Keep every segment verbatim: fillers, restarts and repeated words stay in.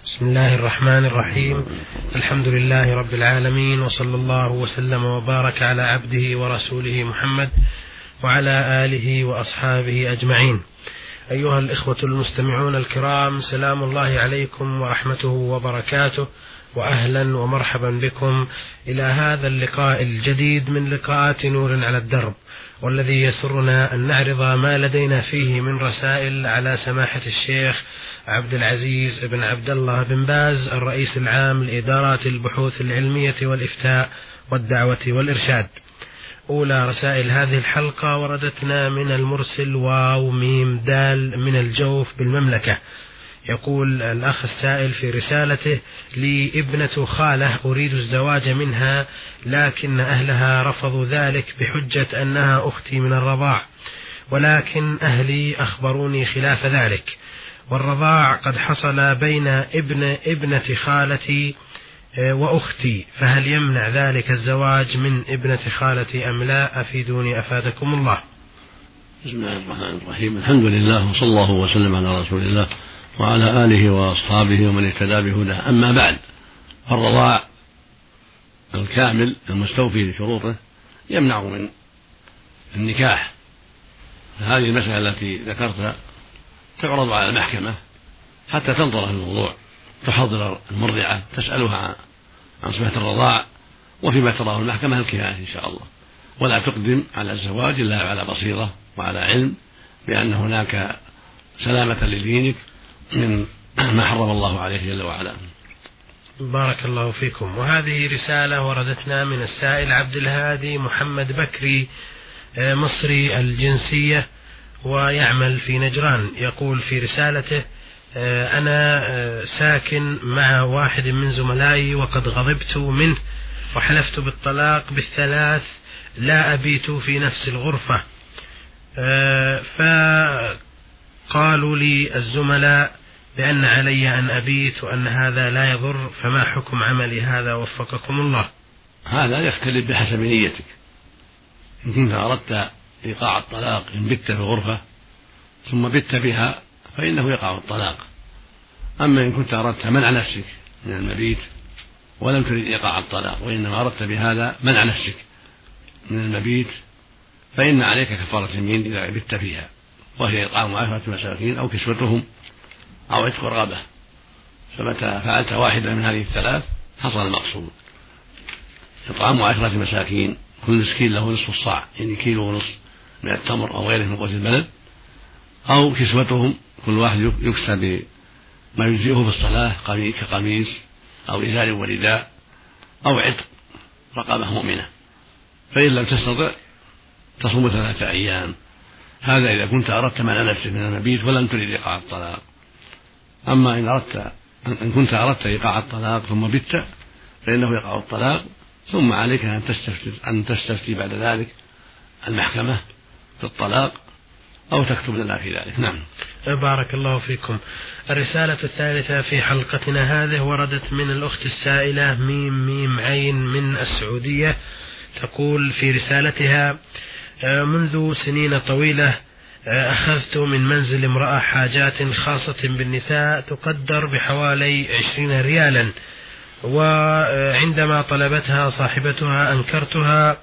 بسم الله الرحمن الرحيم. الحمد لله رب العالمين، وصلى الله وسلم وبارك على عبده ورسوله محمد وعلى آله وأصحابه أجمعين. أيها الإخوة المستمعون الكرام، سلام الله عليكم ورحمته وبركاته، وأهلا ومرحبا بكم إلى هذا اللقاء الجديد من لقاءات نور على الدرب، والذي يسرنا أن نعرض ما لدينا فيه من رسائل على سماحة الشيخ عبد العزيز بن عبد الله بن باز، الرئيس العام لإدارات البحوث العلمية والإفتاء والدعوة والإرشاد. أولى رسائل هذه الحلقة وردتنا من المرسل واو ميم دال من الجوف بالمملكة. يقول الأخ السائل في رسالته: لي ابنة خالة أريد الزواج منها، لكن أهلها رفضوا ذلك بحجة أنها أختي من الرضاع، ولكن أهلي أخبروني خلاف ذلك، والرضاع قد حصل بين ابن ابنة خالتي وأختي، فهل يمنع ذلك الزواج من ابنة خالتي أم لا؟ أفيدوني أفادكم الله. بسم الله الرحمن الرحيم. الحمد لله، وصلى الله وسلم على رسول الله وعلى آله وأصحابه ومن اهتدى بهداه. أما بعد، الرضاع الكامل المستوفي لشروطه يمنع من النكاح. هذه المسألة التي ذكرتها تعرض على المحكمة حتى تنظر في الموضوع، تحضر المرضعة تسألها عن صفة الرضاع، وفيما تراه المحكمة الكفاية إن شاء الله، ولا تقدم على الزواج إلا على بصيرة وعلى علم بأن هناك سلامة لدينك من ما حرم الله عليه جل وعلا. بارك الله فيكم. وهذه رسالة وردتنا من السائل عبد الهادي محمد بكري، مصري الجنسية ويعمل في نجران. يقول في رسالته: أنا ساكن مع واحد من زملائي وقد غضبت منه وحلفت بالطلاق بالثلاث، لا أبيت في نفس الغرفة، فقالوا لي الزملاء بأن علي أن أبيت وأن هذا لا يضر، فما حكم عملي هذا وفقكم الله؟ هذا يختلف بحسب نيتك. إن كنت أردت إيقاع الطلاق إن بت في غرفة ثم بت بها فإنه يقع الطلاق. أما إن كنت أردت منع نفسك من المبيت ولم تريد إيقاع الطلاق، وإنما أردت بهذا منع نفسك من المبيت، فإن عليك كفارة يمين إذا بت فيها، وهي إطعام عشرة مساكين أو كسوتهم أو عتق رغبة. فمتى فعلت واحدة من هذه الثلاث حصل المقصود: إطعام عشرة مساكين، كل مسكين له نصف الصاع، يعني كيلو ونصف من التمر أو غيره من قوت البلد، أو كسوتهم، كل واحد يكسى بما يجزئه في الصلاة كقميص أو إزار ورداء أو عتق رقبة مؤمنة. فإن لم تستطع تصوم ثلاثة أيام. هذا إذا كنت أردت منع نفسك من المبيت ولم تريد إيقاع الطلاق. أما إن أردت إن كنت أردت إيقاع الطلاق ثم بت فإنه يقع الطلاق، ثم عليك أن تستفتي أن تستفتي بعد ذلك المحكمة في الطلاق أو تكتب لنا في ذلك. نعم. بارك الله فيكم. الرسالة الثالثة في حلقتنا هذه وردت من الأخت السائلة ميم ميم عين من السعودية. تقول في رسالتها: منذ سنين طويلة أخذت من منزل امرأة حاجات خاصة بالنساء تقدر بحوالي عشرين ريالا، وعندما طلبتها صاحبتها أنكرتها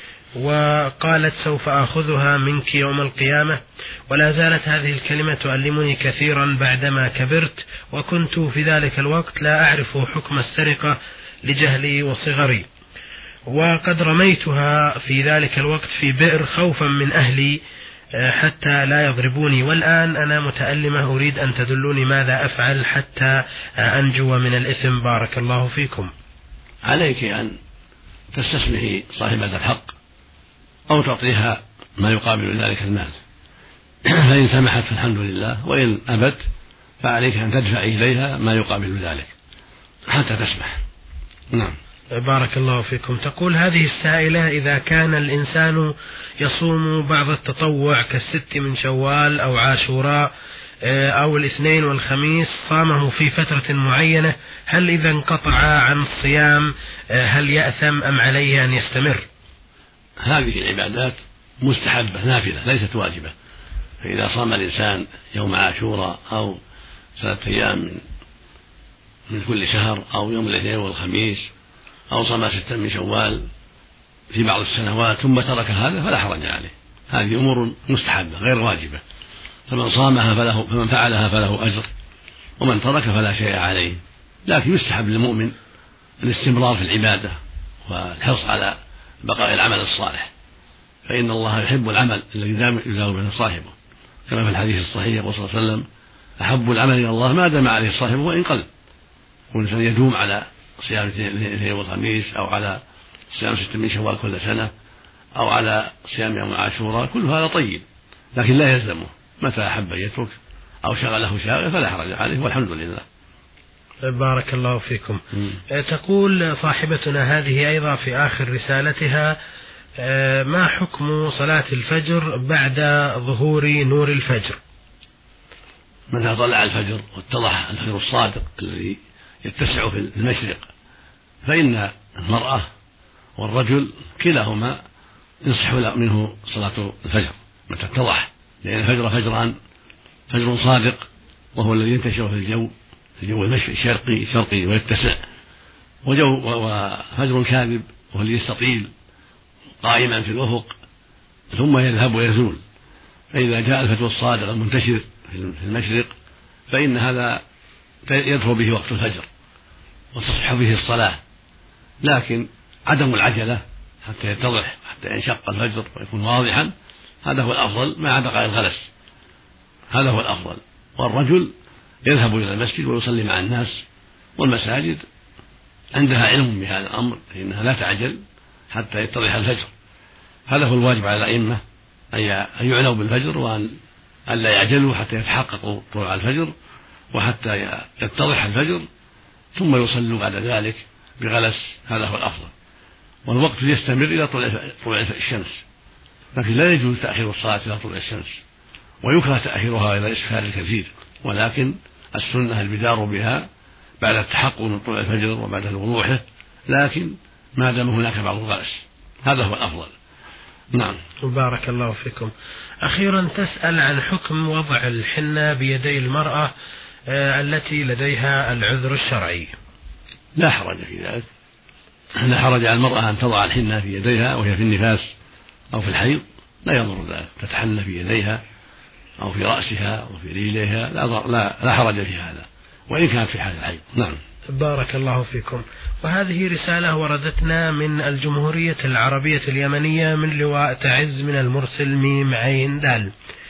وقالت سوف أخذها منك يوم القيامة، ولا زالت هذه الكلمة تؤلمني كثيرا بعدما كبرت، وكنت في ذلك الوقت لا أعرف حكم السرقة لجهلي وصغري، وقد رميتها في ذلك الوقت في بئر خوفا من أهلي حتى لا يضربوني، والآن أنا متألمة، أريد أن تدلوني ماذا أفعل حتى أنجو من الإثم. بارك الله فيكم. عليك أن تستسمحي صاحبة الحق أو تعطيها ما يقابل ذلك المال، فإن سمحت فالحمد لله، وإن أبت فعليك أن تدفعي إليها ما يقابل ذلك حتى تسمح. نعم. بارك الله فيكم. تقول هذه السائلة: إذا كان الإنسان يصوم بعض التطوع كالست من شوال أو عاشوراء أو الاثنين والخميس، صامه في فترة معينة، هل إذا انقطع عن الصيام هل يأثم أم عليه أن يستمر؟ هذه العبادات مستحبة نافلة ليست واجبة، فإذا صام الإنسان يوم عاشوراء أو ثلاثة أيام من من كل شهر أو يوم الاثنين والخميس أو صام ستا من شوال في بعض السنوات ثم ترك هذا فلا حرج عليه. هذه أمور مستحبة غير واجبة، فمن صامها فله فمن فعلها فله أجر، ومن ترك فلا شيء عليه. لكن يستحب للمؤمن الاستمرار في العبادة والحرص على بقاء العمل الصالح، فإن الله يحب العمل الذي يداوم به صاحبه، كما في الحديث الصحيح يقول صلى الله عليه وسلم: أحب العمل إلى الله ما دام عليه صاحبه وإن قل. والإنسان يدوم على صيام الاثنين والخميس أو على صيام ست من شوال كل سنة أو على صيام يوم عاشوراء، كل هذا طيب، لكن لا يلزمه. متى أحب أن يترك أو شغله شاغل فلا حرج عليه، والحمد لله. بارك الله فيكم. م. تقول صاحبتنا هذه أيضا في آخر رسالتها: ما حكم صلاة الفجر بعد ظهور نور الفجر؟ متى طلع الفجر واتضح الفجر الصادق الذي يتسع في المشرق، فإن المرأة والرجل كلاهما يصح منه صلاة الفجر متى اتضح، لأن الفجر فجران: فجر صادق وهو الذي ينتشر في الجو في الجو الشرقي شرقي ويتسع، وجو وفجر كاذب وهو الذي يستطيل قائما في الأفق ثم يذهب ويزول. فإذا جاء الفجر الصادق المنتشر في المشرق فإن هذا يدخل به وقت الفجر وتصح به الصلاة، لكن عدم العجلة حتى يتضح حتى ينشق الفجر ويكون واضحا هذا هو الأفضل مع بقاء الغلس، هذا هو الأفضل. والرجل يذهب إلى المسجد ويصلي مع الناس، والمساجد عندها علم بهذا الأمر فإنها لا تعجل حتى يتضح الفجر. هذا هو الواجب على الأئمة أن يعنوا بالفجر وأن لا يعجلوا حتى يتحققوا طلوع الفجر وحتى يتضح الفجر ثم يصلوا بعد ذلك بغلس، هذا هو الأفضل. والوقت يستمر إلى طلوع الشمس، لكن لا يجوز تأخير الصلاة إلى طلوع الشمس، ويكره تأخيرها إلى إسفار الكثير، ولكن السنة البدار بها بعد التحقق من طلوع الفجر وبعد وضوحه، لكن ما دام هناك بعض الغلس هذا هو الأفضل. نعم. بارك الله فيكم. أخيرا تسأل عن حكم وضع الحنة بيدي المرأة التي لديها العذر الشرعي. لا حرج في ذلك، لا حرج على المرأة أن تضع الحنة في يديها وهي في النفاس أو في الحيض، لا يضر ذلك، تتحنى في يديها أو في رأسها أو في رجليها، لا, لا, لا حرج في هذا وإن كانت في حال الحيض. نعم. بارك الله فيكم. وهذه رسالة وردتنا من الجمهورية العربية اليمنية من لواء تعز من المرسل ميم عين دال.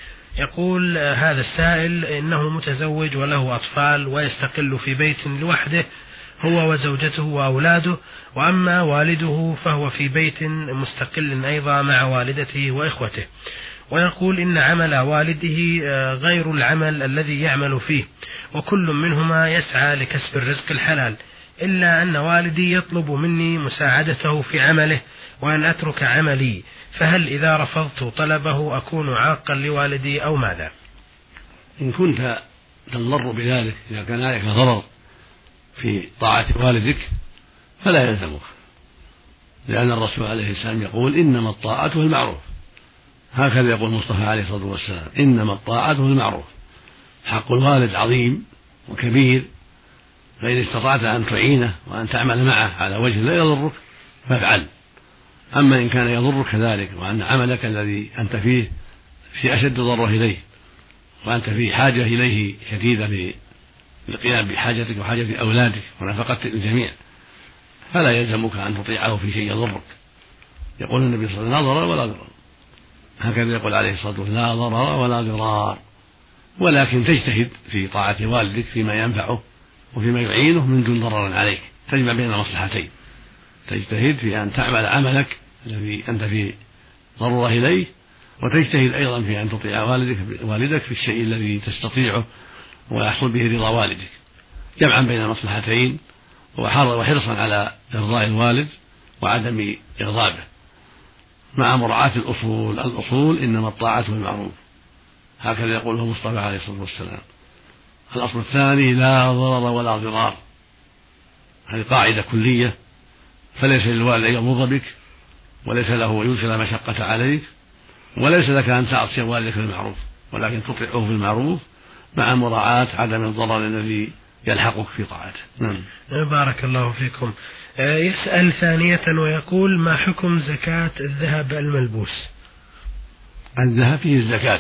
يقول هذا السائل إنه متزوج وله أطفال ويستقل في بيت لوحده هو وزوجته وأولاده، وأما والده فهو في بيت مستقل أيضا مع والدته وإخوته، ويقول إن عمل والده غير العمل الذي يعمل فيه، وكل منهما يسعى لكسب الرزق الحلال، إلا أن والدي يطلب مني مساعدته في عمله وأن أترك عملي، فهل إذا رفضت طلبه أكون عاقا لوالدي أو ماذا؟ إن كنت تضر بذلك، إذا كان عليك ضرر في طاعة والدك فلا يلزمك، لأن الرسول عليه السلام يقول: إنما الطاعة المعروف. هكذا يقول المصطفى عليه الصلاة والسلام: إنما الطاعة المعروف. حق الوالد عظيم وكبير، فإن استطعت أن تعينه وأن تعمل معه على وجه لا يضرك فافعل. أما إن كان يضرك ذلك وأن عملك الذي أنت فيه في أشد ضره إليه وأنت في حاجة إليه شديدة للقيام بحاجتك وحاجة أولادك ونفقة الجميع، فلا يلزمك أن تطيعه في شيء يضرك. يقول النبي صلى الله عليه وسلم: لا ضرر ولا ضرار. هكذا يقول عليه الصلاة والسلام: لا ضرر ولا ضرار. ولكن تجتهد في طاعة والدك فيما ينفعه وفيما يعينه من دون ضرر عليك، تجمع بين المصلحتين، تجتهد في أن تعمل عملك الذي أنت في ضرورة إليه، وتجتهد أيضا في أن تطيع والدك والدك في الشيء الذي تستطيعه ويحصل به رضا والدك، جمعا بين المصلحتين وحرصا على إرضاء الوالد وعدم إغضابه، مع مراعاة الأصول. الأصول إنما الطاعة بالمعروف، هكذا يقوله المصطفى عليه الصلاة والسلام. الأصل الثاني: لا ضرر ولا ضرار. هذه قاعدة كلية، فليس للوالد أن يضر بك، وليس له أن يدخل مشقة عليك، وليس لك أن تعصي والدك بالمعروف، ولكن تطيعه بالمعروف مع مراعاة عدم الضرر الذي يلحقك في طاعته. نعم. بارك الله فيكم. يسأل ثانية ويقول: ما حكم زكاة الذهب الملبوس؟ الذهب فيه الزكاة،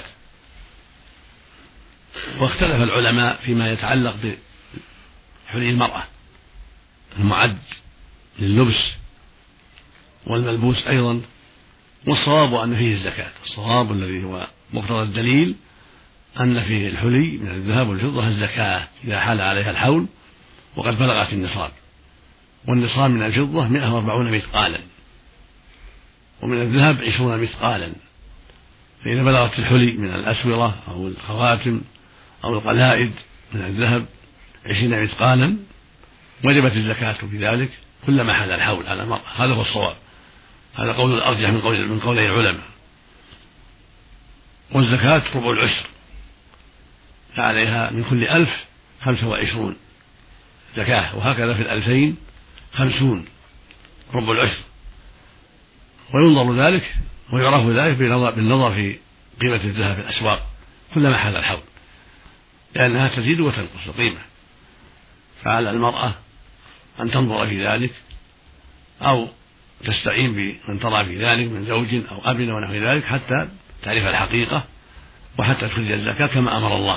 واختلف العلماء فيما يتعلق بحلي المرأة المعد لللبس والملبوس أيضا، والصواب أن فيه الزكاة. الصواب الذي هو مقتضى الدليل أن في الحلي من الذهب والفضة الزكاة إذا حال عليها الحول وقد بلغت النصاب، والنصاب من الفضة مئة وأربعون مثقالا، ومن الذهب عشرون مثقالا. فإذا بلغت الحلي من الأسورة أو الخواتم أو القلائد من الذهب عشرين مثقالا وجبت الزكاة في ذلك كلما حال الحول على المرأة. هذا هو الصواب، هذا قول الأرجح من قول من قولي العلماء. والزكاة ربع العشر، فعليها من كل ألف خمسة وعشرون زكاة، وهكذا في الألفين خمسون ربع العشر. وينظر ذلك ويعرف ذلك بالنظر في قيمة الذهب في الأسواق كلما حال الحول، لأنها تزيد وتنقص القيمة. فعلى المرأة أن تنظر في ذلك أو تستعين بمن ترى في ذلك من زوج أو أب ونحو ذلك حتى تعرف الحقيقة وحتى تخرج الزكاة كما أمر الله.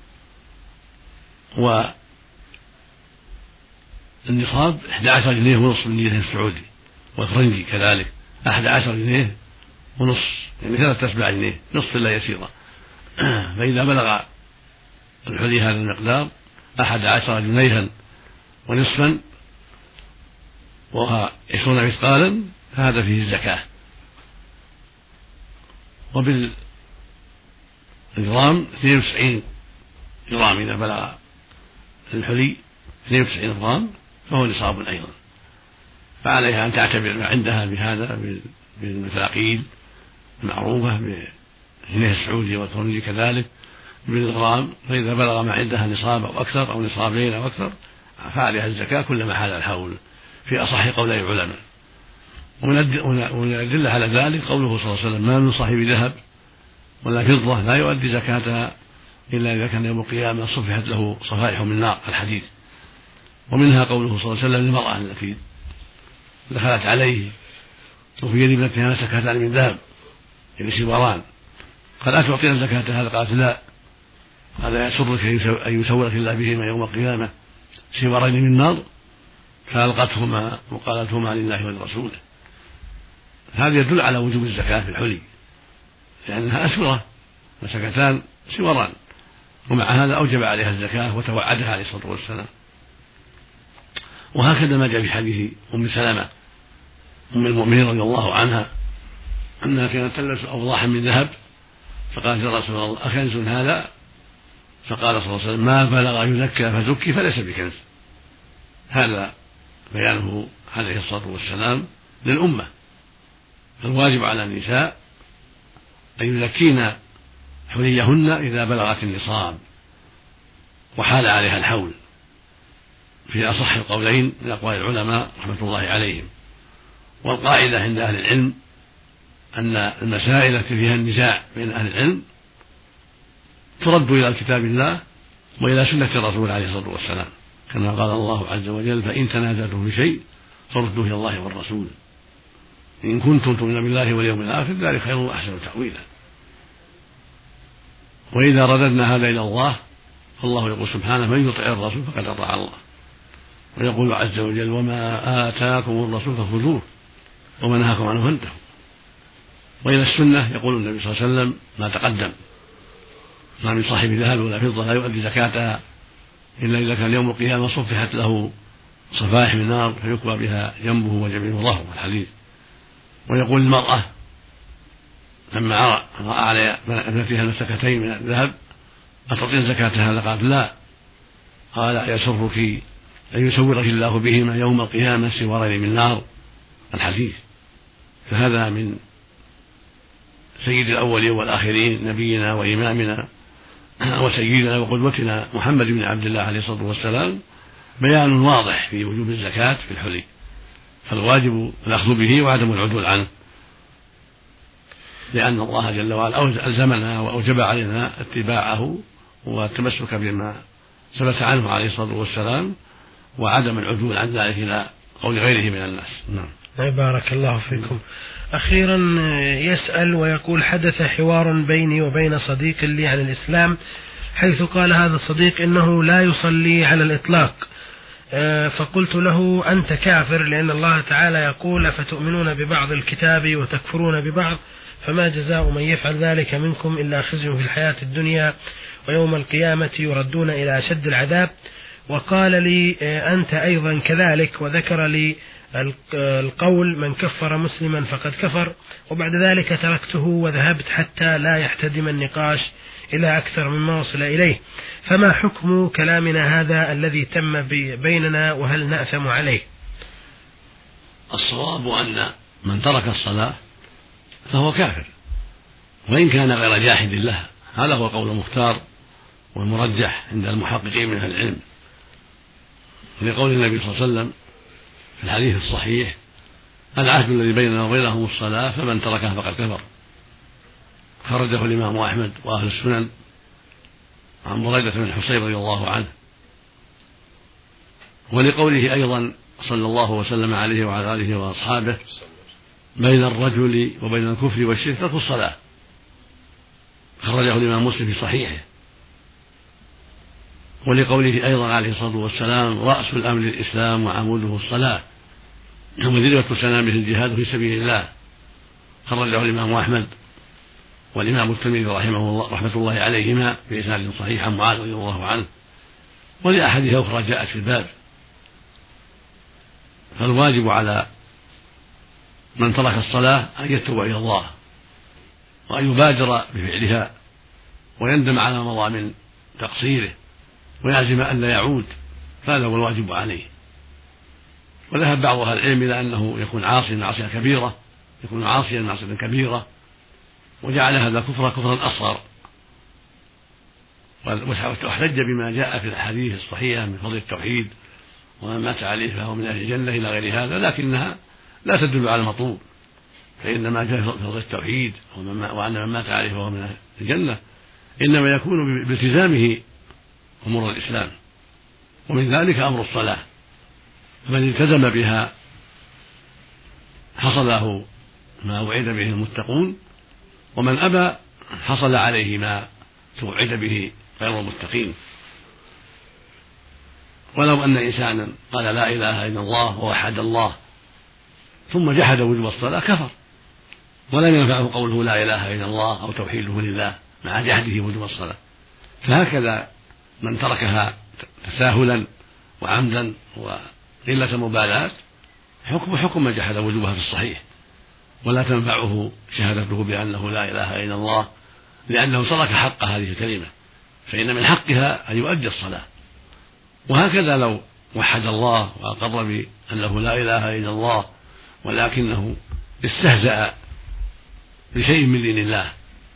والنصاب أحد عشر جنيه ونصف من جنيه السعودي، والفرنجي كذلك أحد عشر جنيه ونصف، يعني ثلاثة أسباع جنيه، نصف إلا يسيرة. فإذا بلغ الحلي هذا المقدار أحد عشر جنيها ونصفا وها عشرون مثقالا فهذا فيه الزكاة. وبالجرام اثنين وتسعين جرام إذا بلغ الحلي اثنين وتسعين جرام فهو نصاب أيضا، فعليها أن تعتبر ما عندها بهذا بالمثاقيل المعروفة بالجنيه السعودي والفرنجي كذلك بالغرام. فإذا بلغ ما عندها نصاب أو أكثر أو نصابين أو أكثر فعليها الزكاة كلما حال الحول في أصح قولي العلماء. ومن الأدلة على ذلك قوله صلى الله عليه وسلم: ما من صاحب ذهب ولا فضة لا يؤدي زكاتها إلا إذا كان يوم القيامة صفحت له صفائح من نار، الحديث. ومنها قوله صلى الله عليه وسلم للمرأة التي دخلت عليه وفي يد ابنتها سكتان من ذهب يعني سواران، قال: أتعطينا زكاة هذا؟ قالت: لا. قال: يسرك أن يسورك الله بهما يوم القيامة سوارين من نار؟ فألقتهما وقالت: هما لله ولرسوله. هذا يدل على وجوب الزكاة في الحلي لأنها أسورة وسكتان سواران، ومع هذا أوجب عليها الزكاة وتوعدها عليه الصلاة والسلام. وهكذا ما جاء في حديث أم سلمة أم المؤمنين رضي الله عنها أنها كانت تلبس أوضاحا من ذهب، فقالت: يا رسول الله أكنز هذا؟ فقال صلى الله عليه وسلم: ما بلغ يزكى فزكي فليس بكنز. هذا بيانه عليه الصلاة والسلام للأمة. فالواجب على النساء أن يزكين حليهن إذا بلغت النصاب وحال عليها الحول في أصح القولين من أقوال العلماء رحمة الله عليهم. والقاعدة عند أهل العلم أن المسائل التي فيها النزاع بين أهل العلم ترد إلى كتاب الله وإلى سنة الرسول عليه الصلاة والسلام، كما قال الله عز وجل: فإن تنازعتم في شيء فردوه إلى الله والرسول إن كنتم تؤمنون بالله واليوم الآخر ذلك خير وأحسن تأويلا. وإذا رددنا هذا إلى الله فالله يقول سبحانه: من يطع الرسول فقد أطاع الله. ويقول عز وجل: وما آتاكم الرسول فخذوه وما نهاكم عنه فانتهوا. وإلى السنة يقول النبي صلى الله عليه وسلم ما تقدم: ما من صاحب ذهب ولا فضة لا يؤدي زكاتها إلا إذا كان يوم القيامة صفحت له صفائح من نار فيكوى بها جنبه وجبينه وظهره، الحديث. ويقول المرأة لما رأى على ابنتها المسكتين من الذهب: أتعطين زكاة هذا؟ قالت: لا. قال: يسرك أن يسورك الله بهما يوم القيامة سوارين من نار، الحديث. فهذا من سيد الأولين والآخرين نبينا وإمامنا وسيدنا وقدوتنا محمد بن عبد الله عليه الصلاة والسلام بيان واضح في وجوب الزكاة في الحلي، فالواجب الأخذ به وعدم العدول عنه، لأن الله جل وعلا ألزمنا وأوجب علينا اتباعه والتمسك بما ثبت عنه عليه الصلاة والسلام، وعدم العدول عن ذلك إلى قول غيره من الناس. نعم. بارك الله فيكم. أخيرا يسأل ويقول: حدث حوار بيني وبين صديق لي عن الإسلام، حيث قال هذا الصديق إنه لا يصلي على الإطلاق، فقلت له: أنت كافر، لأن الله تعالى يقول: أفتؤمنون ببعض الكتاب وتكفرون ببعض، فما جزاء من يفعل ذلك منكم إلا خزي في الحياة الدنيا ويوم القيامة يردون إلى أشد العذاب. وقال لي: أنت أيضا كذلك، وذكر لي القول: من كفر مسلما فقد كفر. وبعد ذلك تركته وذهبت حتى لا يحتدم النقاش إلى أكثر مما وصل إليه. فما حكم كلامنا هذا الذي تم بيننا، وهل نأثم عليه؟ الصواب أن من ترك الصلاة فهو كافر، وإن كان غير جاحد له. هذا هو قول المختار والمرجح عند المحققين من أهل العلم، لقول النبي صلى الله عليه وسلم في الحديث الصحيح: العهد الذي بيننا وبينهم الصلاة، فمن تركها فقد كفر. خرجه الإمام أحمد وأهل السنن عن بريدة بن الحصيب رضي الله عنه. ولقوله أيضا صلى الله وسلم عليه وعلى آله وأصحابه: بين الرجل وبين الكفر والشرك ترك الصلاة. خرجه الإمام مسلم في صحيحه. ولقوله أيضا عليه الصلاة والسلام: رأس الأمر الإسلام وعموده الصلاة، وذروة سنامه الجهاد في سبيل الله. خرجه الإمام أحمد والإمام الترمذي رحمه الله رحمة الله عليهما بإسناد صحيح عن معاذ رضي الله عنه، ولأحاديث أخرى جاءت في الباب. فالواجب على من ترك الصلاة أن يتوب إلى الله، وأن يبادر بفعلها، ويندم على ما مضى من تقصيره، ويعزم أن لا يعود، فهذا هو الواجب عليه. وذهب بعض أهل العلم إلى أنه يكون عاصيا معصية كبيرة، يكون عاصيا معصية كبيرة، وجعل هذا كفرا كفرا أصغر، واحتج بما جاء في الحديث الصحيحة من فضل التوحيد: ومن مات عليه فهو من أهل الجنة، إلى غير هذا، لكنها لا تدل على المطلوب. فإن ما جاء في فضل التوحيد وأن من مات عليه فهو من أهل الجنة إنما يكون بالتزامه أمور الإسلام، ومن ذلك أمر الصلاة. فمن التزم بها حصل له ما وعد به المتقون، ومن أبى حصل عليه ما توعد به غير المتقين. ولو أن إنسانا قال لا إله إلا الله ووحد الله ثم جحد وجوب الصلاة كفر، ولم ينفعه قوله لا إله إلا الله أو توحيده لله مع جحده وجوب الصلاة. فهكذا من تركها تساهلا وعمدا وقلة مبالاة حكم حكم من جحد وجوبها في الصحيح، ولا تنفعه شهادته بأنه لا إله إلا الله، لأنه ترك حق هذه الكلمة، فإن من حقها أن يؤدي الصلاة. وهكذا لو وحد الله وأقر بأنه لا إله إلا الله ولكنه استهزأ بشيء من دين الله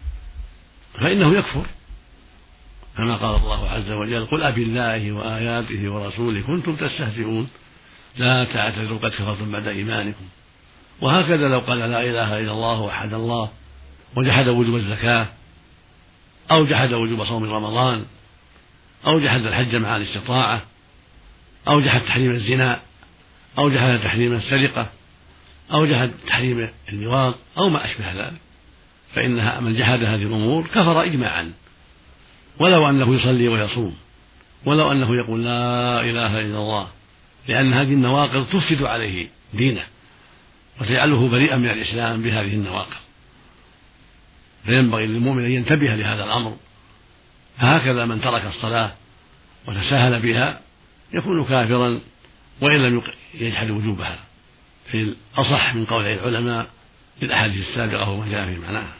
فإنه يكفر، كما قال الله عز وجل: قل أبي الله وآياته ورسوله كنتم تستهزئون لا تعتذروا قد كفرتم بعد إيمانكم. وهكذا لو قال لا إله إلا الله وحد الله وجحد وجوب الزكاة، أو جحد وجوب صوم رمضان، أو جحد الحج مع الاستطاعة، أو جحد تحريم الزنا، أو جحد تحريم السرقة، أو جحد تحريم اللواط، أو ما أشبه ذلك، فإنها من جحد هذه الأمور كفر إجماعا، ولو أنه يصلي ويصوم، ولو أنه يقول لا إله إلا الله، لأن هذه النواقض تفسد عليه دينه وتجعله بريئا من الإسلام بهذه النواقض. فينبغي للمؤمن أن ينتبه لهذا الأمر. فهكذا من ترك الصلاة وتساهل بها يكون كافرا وإن لم يجحد وجوبها، في الأصح من قول العلماء في الأحاديث السابقة وما جاء في معناها.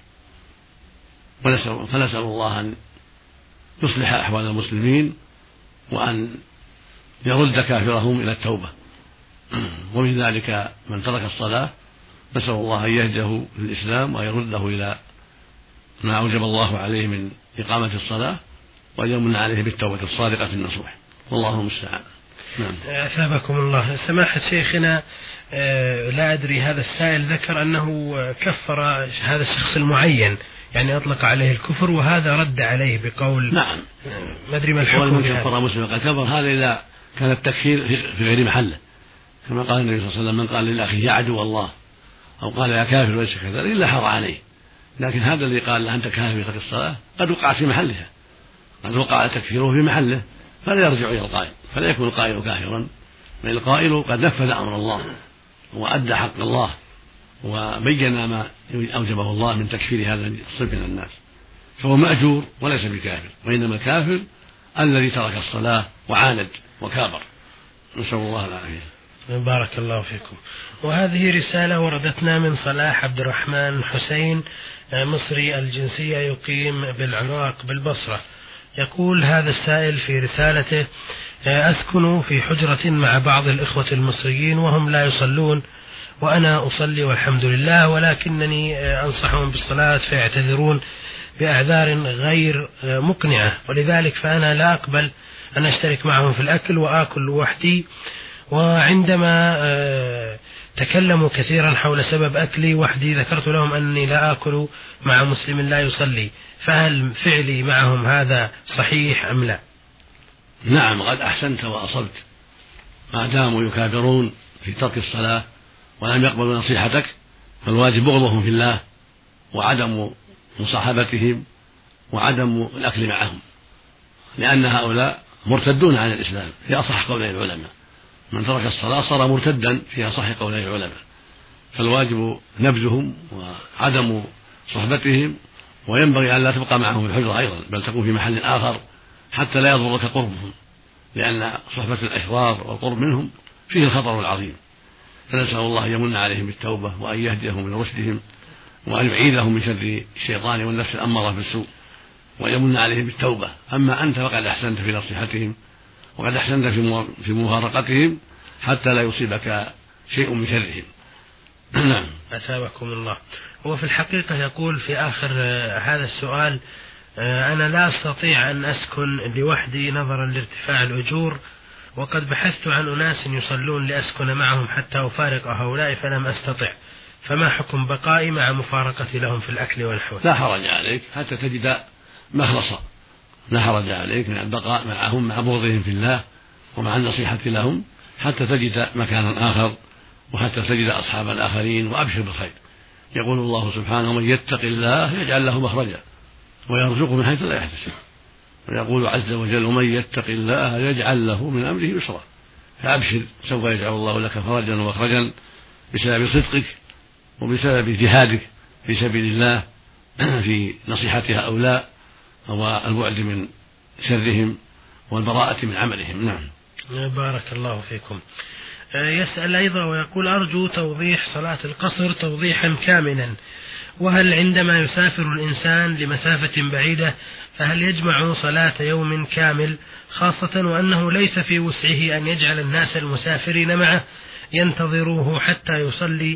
فنسأل الله أن يصلح أحوال المسلمين وأن يرد كافرهم إلى التوبة. ومن ذلك من ترك الصلاة نسأل الله أن يهده للإسلام وأن يرده إلى ما أوجب الله عليه من إقامة الصلاة، وأن يمن عليه بالتوبة الصادقة النصوح، والله المستعان. نعم. أثابكم الله. سماحة شيخنا، لا أدري هذا السائل ذكر أنه كفر هذا الشخص المعين، يعني أطلق عليه الكفر، وهذا رد عليه بقول نعم ما أدري ما الحكم. من كفر مسلم قد كفر، هذا إذا كان التكفير في غير محله، كما قال النبي صلى الله عليه وسلم: من قال للأخي يا عدو الله، أو قال يا كافر وليس كذلك إلا حر عليه. لكن هذا الذي قال له أنت كافر في ترك الصلاة قد وقع في محلها، قد وقع تكفيره في محله، فلا يرجع إلى القائل، فلا يكون القائل كافرا، بل القائل قد نفذ أمر الله وأدى حق الله وبين ما أوجبه الله من تكفير هذا الصنف من الناس، فهو مأجور وليس بكافر، وإنما الكافر الذي ترك الصلاة وعاند وكابر، نسأل الله العافية. بارك الله فيكم. وهذه رسالة وردتنا من صلاح عبد الرحمن حسين، مصري الجنسية، يقيم بالعراق بالبصرة. يقول هذا السائل في رسالته: أسكن في حجرة مع بعض الإخوة المصريين وهم لا يصلون، وأنا أصلي والحمد لله، ولكنني أنصحهم بالصلاة فيعتذرون بأعذار غير مقنعة، ولذلك فأنا لا أقبل أن أشترك معهم في الأكل وآكل وحدي. وعندما تكلموا كثيرا حول سبب أكلي وحدي ذكرت لهم أني لا آكل مع مسلم لا يصلي، فهل فعلي معهم هذا صحيح أم لا؟ نعم، قد أحسنت وأصبت، ما داموا يكابرون في ترك الصلاة ولم يقبلوا نصيحتك، فالواجب بغضهم في الله وعدم مصاحبتهم وعدم الأكل معهم، لأن هؤلاء مرتدون عن الإسلام في أصح قولي العلماء. من ترك الصلاة صار مرتدا في أصح قولي العلماء، فالواجب نبذهم وعدم صحبتهم، وينبغي أن لا تبقى معهم في الحجرة أيضا، بل تكون في محل آخر حتى لا يضرك قربهم، لأن صحبة الأشرار والقرب منهم فيه الخطر العظيم. فنسأل الله أن يمن عليهم بالتوبة وأن يهديهم من رشدهم وأن يعيذهم من شر الشيطان والنفس الأمارة بالسوء، وأن يمن عليهم بالتوبة. أما أنت فقد أحسنت في نصيحتهم وقد أحسنت في مفارقتهم حتى لا يصيبك شيء من شرهم. نعم، أثابكم الله. هو في الحقيقة يقول في آخر هذا السؤال: أنا لا أستطيع أن أسكن لوحدي نظرا لارتفاع الأجور، وقد بحثت عن أناس يصلون لأسكن معهم حتى أفارق هؤلاء فلم أستطع، فما حكم بقائي مع مفارقتي لهم في الأكل والحول؟ لا حرج عليك حتى تجد مخلصا، لا حرج عليك من البقاء معهم مع بغضهم في الله ومع النصيحة لهم حتى تجد مكانا آخر وحتى تجد أصحابا آخرين، وأبشر بالخير. يقول الله سبحانه: من يتق الله يجعل له مخرجا ويرزقه من حيث لا يحتسب، ويقول عز وجل: ومن يتق الله يجعل له من أمره يسرا. فأبشر، سوف يجعل الله لك فرجا ومخرجا بسبب صدقك وبسبب جهادك في سبيل الله في نصيحة هؤلاء والبعد من شرهم والبراءة من عملهم. نعم، بارك الله فيكم. يسأل أيضا ويقول: أرجو توضيح صلاة القصر توضيحا كاملا، وهل عندما يسافر الإنسان لمسافة بعيدة فهل يجمع صلاة يوم كامل، خاصة وأنه ليس في وسعه أن يجعل الناس المسافرين معه ينتظروه حتى يصلي،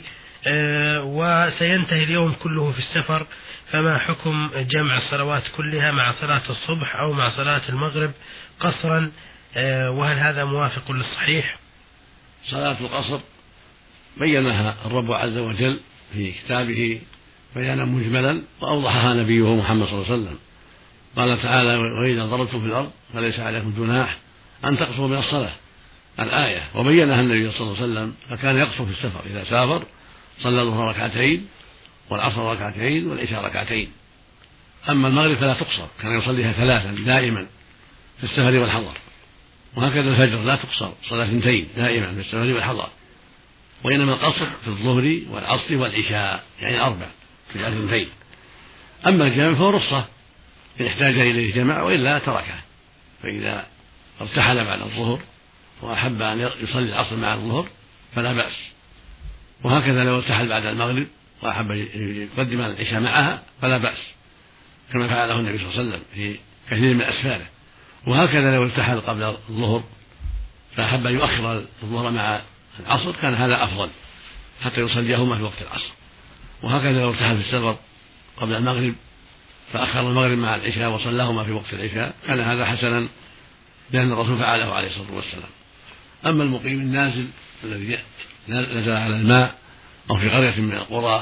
وسينتهي اليوم كله في السفر، فما حكم جمع الصلوات كلها مع صلاة الصبح أو مع صلاة المغرب قصرا، وهل هذا موافق للصحيح؟ صلاة القصر بينها الرب عز وجل في كتابه بيانا مجملا، وأوضحها نبيه محمد صلى الله عليه وسلم. قال تعالى: وإذا ضربتم في الأرض فليس عليكم جناح أن تقصروا من الصلاة، الآية. وبينها النبي صلى الله عليه وسلم، فكان يقصر في السفر، إذا سافر صلى الظهر ركعتين والعصر ركعتين والعشاء ركعتين. أما المغرب فلا تقصر، كان يصليها ثلاثا دائما في السفر والحضر، وهكذا الفجر لا تقصر، صلاة اثنتين دائما في السفر والحضر. وإنما القصر في الظهر والعصر والعشاء، يعني أربع في اثنتين. أما الجمع فهو رخصة إن احتاج إليه جمع، وإلا تركه. فإذا ارتحل بعد الظهر وأحب أن يصلي العصر مع الظهر فلا بأس، وهكذا لو ارتحل بعد المغرب وأحب يقدم العشاء معها فلا بأس، كما فعله النبي صلى الله عليه وسلم في كثير من أسفاره. وهكذا لو ارتحل قبل الظهر فأحب يؤخر الظهر مع العصر كان هذا أفضل حتى يصليهما في وقت العصر. وهكذا لو ارتحل في السفر قبل المغرب فأخر المغرب مع العشاء وصلاهما في وقت العشاء كان هذا حسنا، لأن الرسول فعله عليه الصلاة والسلام. أما المقيم النازل الذي نزل على الماء أو في قرية من القرى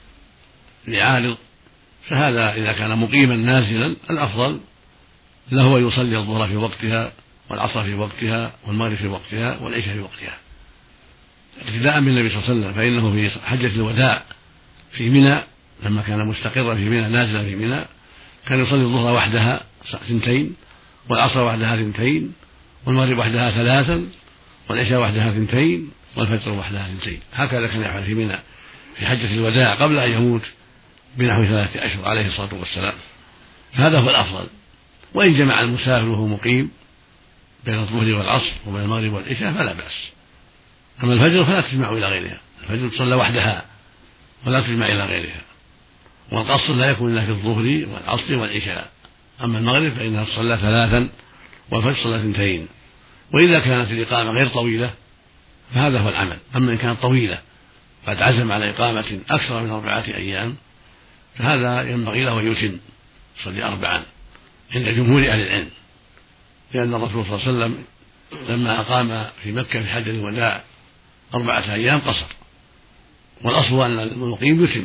لعارض، فهذا إذا كان مقيما نازلا الأفضل له أن يصلي الظهر في وقتها والعصر في وقتها والمغرب في وقتها والعشاء في وقتها اقتداء بالنبي صلى الله عليه وسلم، فإنه في حجة الوداع في منى لما كان مستقرا في منى نازلا في منى كان يصلي الظهر وحدها ثنتين والعصر وحدها ثنتين والمغرب وحدها ثلاثا والعشاء وحدها ثنتين والفجر وحدها ثنتين. هكذا كان يفعل في منى في حجة الوداع قبل أن يموت بنحو ثلاثة أشهر عليه الصلاة والسلام، فهذا هو الأفضل. وإن جمع المسافر وهو مقيم بين الظهر والعصر وبين المغرب والعشاء فلا بأس. أما الفجر فلا تجمع إلى غيرها، الفجر تصلى وحدها ولا تجمع إلى غيرها، والقصر لا يكون إلا في الظهر والعصر والعشاء. أما المغرب فإنها تصلى ثلاثا والفجر صلى اثنتين. وإذا كانت الإقامة غير طويلة فهذا هو العمل. أما إن كانت طويلة قد عزم على إقامة أكثر من أربعة أيام فهذا ينبغي له أن يتم يصلي أربعا عند جمهور أهل العلم، لأن الرسول صلى الله عليه وسلم لما أقام في مكة في حجة الوداع أربعة أيام قصر، والأصل أن المقيم يتم،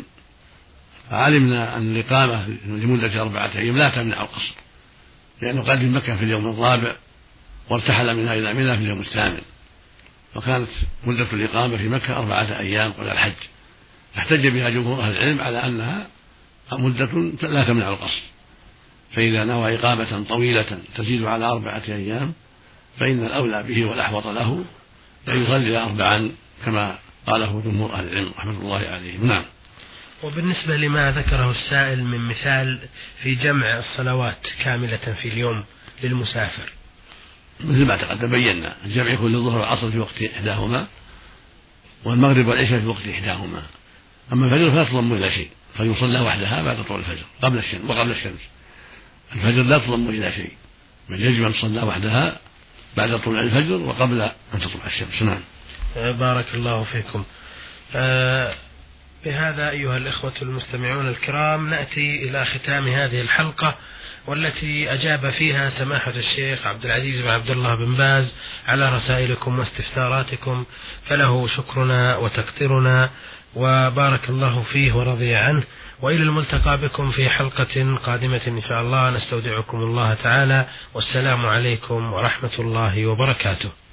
فعلمنا أن الإقامة لمدة أربعة أيام لا تمنع القصر، لأنه قدم مكة في اليوم الرابع وارتحل منها إلى منى في اليوم الثامن، وكانت مدة الإقامة في مكة أربعة أيام قبل الحج، احتج بها جمهور أهل العلم على أنها مدة لا تمنع القصر. فإذا نوى إقامة طويلة تزيد على أربعة أيام فإن الأولى به والأحوط له أن يصلي أربعا كما قاله جمهور أهل العلم رحمة الله عليهم. نعم. وبالنسبة لما ذكره السائل من مثال في جمع الصلوات كاملة في اليوم للمسافر، مثل ما تقدم بينا الجمع يكون للظهر والعصر في وقت إحداهما والمغرب والعشاء في وقت إحداهما. أما الفجر فلا تضم إلى شيء، فيصلى وحدها بعد طلوع الفجر قبل الشمس وقبل الشمس. الفجر لا تضم إلى شيء، بل يجب أن تصلى وحدها بعد طلوع الفجر وقبل أن تطلع الشمس. نعم. بارك الله فيكم. آه بهذا أيها الإخوة المستمعون الكرام نأتي إلى ختام هذه الحلقة، والتي أجاب فيها سماحة الشيخ عبد العزيز بن عبد الله بن باز على رسائلكم واستفساراتكم، فله شكرنا وتقديرنا وبارك الله فيه ورضي عنه. وإلى الملتقى بكم في حلقة قادمة إن شاء الله، نستودعكم الله تعالى، والسلام عليكم ورحمة الله وبركاته.